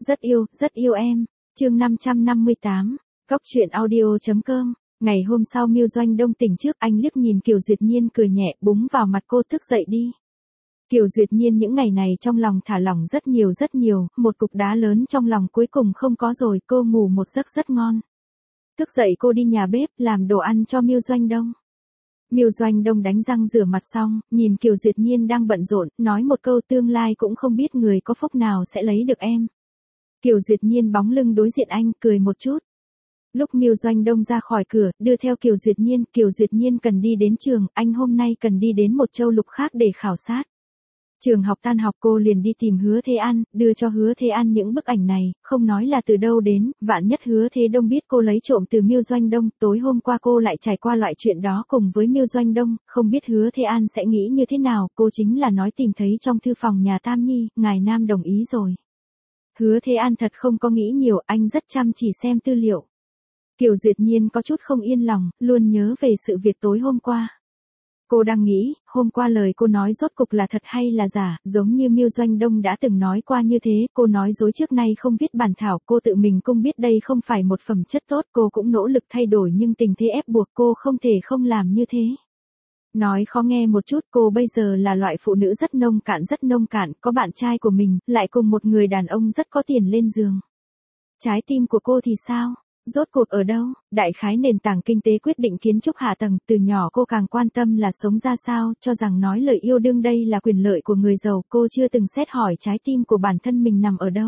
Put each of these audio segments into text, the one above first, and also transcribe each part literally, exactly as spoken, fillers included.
Rất yêu, rất yêu em. Chương năm trăm năm mươi tám. Cóc truyện audio chấm com. Ngày hôm sau Miêu Doanh Đông tỉnh trước, anh liếc nhìn Kiều Duyệt Nhiên cười nhẹ, búng vào mặt cô thức dậy đi. Kiều Duyệt Nhiên những ngày này trong lòng thả lỏng rất nhiều rất nhiều, một cục đá lớn trong lòng cuối cùng không có rồi, cô ngủ một giấc rất ngon. Thức dậy cô đi nhà bếp làm đồ ăn cho Miêu Doanh Đông. Miêu Doanh Đông đánh răng rửa mặt xong, nhìn Kiều Duyệt Nhiên đang bận rộn, nói một câu tương lai cũng không biết người có phúc nào sẽ lấy được em. Kiều Duyệt Nhiên bóng lưng đối diện anh, cười một chút. Lúc Miêu Doanh Đông ra khỏi cửa, đưa theo Kiều Duyệt Nhiên, Kiều Duyệt Nhiên cần đi đến trường, anh hôm nay cần đi đến một châu lục khác để khảo sát. Trường học tan học cô liền đi tìm Hứa Thế An, đưa cho Hứa Thế An những bức ảnh này, không nói là từ đâu đến, vạn nhất Hứa Thế Đông biết cô lấy trộm từ Miêu Doanh Đông, tối hôm qua cô lại trải qua loại chuyện đó cùng với Miêu Doanh Đông, không biết Hứa Thế An sẽ nghĩ như thế nào, cô chính là nói tìm thấy trong thư phòng nhà Tam Nhi, ngài Nam đồng ý rồi. Hứa Thế An thật không có nghĩ nhiều, anh rất chăm chỉ xem tư liệu. Kiều Duyệt Nhiên có chút không yên lòng, luôn nhớ về sự việc tối hôm qua. Cô đang nghĩ, hôm qua lời cô nói rốt cục là thật hay là giả, giống như Miêu Doanh Đông đã từng nói qua như thế, cô nói dối trước nay không viết bản thảo, cô tự mình cũng biết đây không phải một phẩm chất tốt, cô cũng nỗ lực thay đổi nhưng tình thế ép buộc cô không thể không làm như thế. Nói khó nghe một chút, cô bây giờ là loại phụ nữ rất nông cạn rất nông cạn, có bạn trai của mình, lại cùng một người đàn ông rất có tiền lên giường. Trái tim của cô thì sao? Rốt cuộc ở đâu? Đại khái nền tảng kinh tế quyết định kiến trúc hạ tầng, từ nhỏ cô càng quan tâm là sống ra sao, cho rằng nói lời yêu đương đây là quyền lợi của người giàu, cô chưa từng xét hỏi trái tim của bản thân mình nằm ở đâu.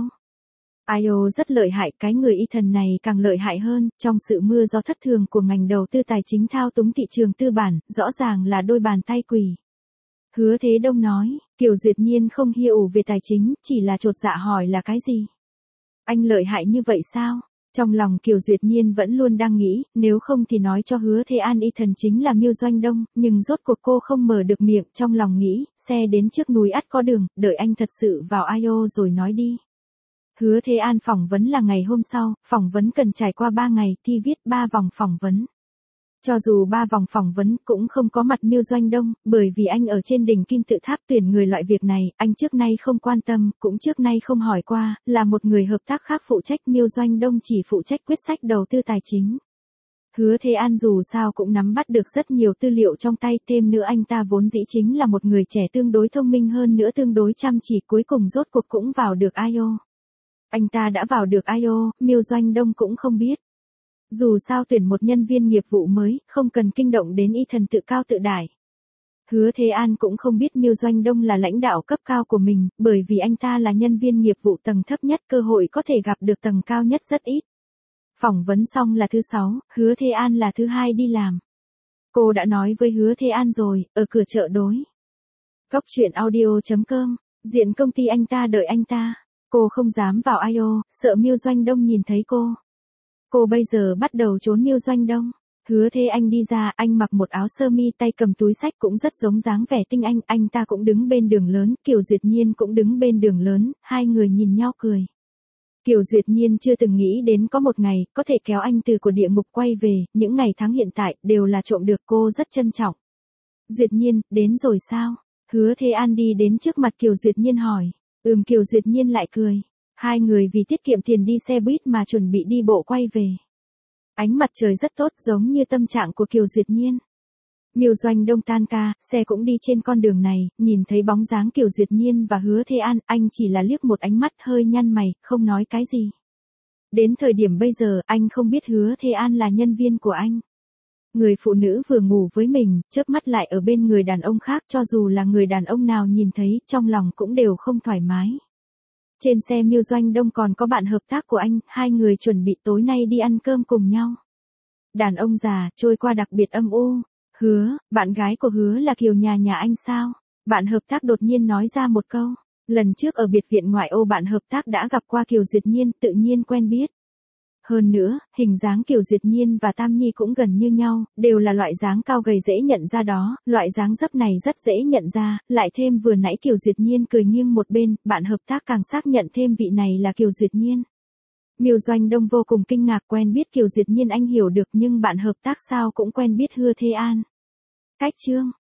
i o rất lợi hại, cái người y thần này càng lợi hại hơn, trong sự mưa gió thất thường của ngành đầu tư tài chính thao túng thị trường tư bản, rõ ràng là đôi bàn tay quỷ. Hứa Thế Đông nói, Kiều Duyệt Nhiên không hiểu về tài chính, chỉ là chột dạ hỏi là cái gì? Anh lợi hại như vậy sao? Trong lòng Kiều Duyệt Nhiên vẫn luôn đang nghĩ, nếu không thì nói cho Hứa Thế An y thần chính là Miêu Doanh Đông, nhưng rốt cuộc cô không mở được miệng, trong lòng nghĩ, xe đến trước núi ắt có đường, đợi anh thật sự vào i o rồi nói đi. Hứa Thế An phỏng vấn là ngày hôm sau, phỏng vấn cần trải qua ba ngày, thi viết ba vòng phỏng vấn. Cho dù ba vòng phỏng vấn cũng không có mặt Miêu Doanh Đông, bởi vì anh ở trên đỉnh kim tự tháp tuyển người loại việc này, anh trước nay không quan tâm, cũng trước nay không hỏi qua, là một người hợp tác khác phụ trách, Miêu Doanh Đông chỉ phụ trách quyết sách đầu tư tài chính. Hứa Thế An dù sao cũng nắm bắt được rất nhiều tư liệu trong tay, thêm nữa anh ta vốn dĩ chính là một người trẻ tương đối thông minh hơn nữa tương đối chăm chỉ, cuối cùng rốt cuộc cũng vào được i o. Anh ta đã vào được i o, Miêu Doanh Đông cũng không biết. Dù sao tuyển một nhân viên nghiệp vụ mới, không cần kinh động đến y thần tự cao tự đại. Hứa Thế An cũng không biết Miêu Doanh Đông là lãnh đạo cấp cao của mình, bởi vì anh ta là nhân viên nghiệp vụ tầng thấp nhất, cơ hội có thể gặp được tầng cao nhất rất ít. Phỏng vấn xong là thứ sáu, Hứa Thế An là thứ hai đi làm. Cô đã nói với Hứa Thế An rồi, ở cửa chợ đối. Cóc truyện audio chấm com, diện công ty anh ta đợi anh ta. Cô không dám vào i o, sợ Miêu Doanh Đông nhìn thấy cô. Cô bây giờ bắt đầu trốn Miêu Doanh Đông. Hứa Thế Anh đi ra, anh mặc một áo sơ mi, tay cầm túi sách cũng rất giống dáng vẻ tinh anh, anh ta cũng đứng bên đường lớn, Kiều Duyệt Nhiên cũng đứng bên đường lớn, hai người nhìn nhau cười. Kiều Duyệt Nhiên chưa từng nghĩ đến có một ngày, có thể kéo anh từ của địa ngục quay về, những ngày tháng hiện tại, đều là trộm được, cô rất trân trọng. Duyệt Nhiên, đến rồi sao? Hứa Thế An đi đến trước mặt Kiều Duyệt Nhiên hỏi. Ừm, Kiều Duyệt Nhiên lại cười. Hai người vì tiết kiệm tiền đi xe buýt mà chuẩn bị đi bộ quay về. Ánh mặt trời rất tốt, giống như tâm trạng của Kiều Duyệt Nhiên. Miêu Doanh Đông tan ca, xe cũng đi trên con đường này, nhìn thấy bóng dáng Kiều Duyệt Nhiên và Hứa Thế An, anh chỉ là liếc một ánh mắt, hơi nhăn mày, không nói cái gì. Đến thời điểm bây giờ, anh không biết Hứa Thế An là nhân viên của anh. Người phụ nữ vừa ngủ với mình, chớp mắt lại ở bên người đàn ông khác, cho dù là người đàn ông nào nhìn thấy, trong lòng cũng đều không thoải mái. Trên xe Miêu Doanh Đông còn có bạn hợp tác của anh, hai người chuẩn bị tối nay đi ăn cơm cùng nhau. Đàn ông già, trôi qua đặc biệt âm u. Hứa, bạn gái của Hứa là Kiều nhà nhà anh sao? Bạn hợp tác đột nhiên nói ra một câu. Lần trước ở biệt viện ngoại ô bạn hợp tác đã gặp qua Kiều Duyệt Nhiên, tự nhiên quen biết. Hơn nữa, hình dáng Kiều Duyệt Nhiên và Tam Nhi cũng gần như nhau, đều là loại dáng cao gầy dễ nhận ra đó, loại dáng dấp này rất dễ nhận ra, lại thêm vừa nãy Kiều Duyệt Nhiên cười nghiêng một bên, bạn hợp tác càng xác nhận thêm vị này là Kiều Duyệt Nhiên. Miêu Doanh Đông vô cùng kinh ngạc, quen biết Kiều Duyệt Nhiên anh hiểu được, nhưng bạn hợp tác sao cũng quen biết Hứa Thế An. Cách chương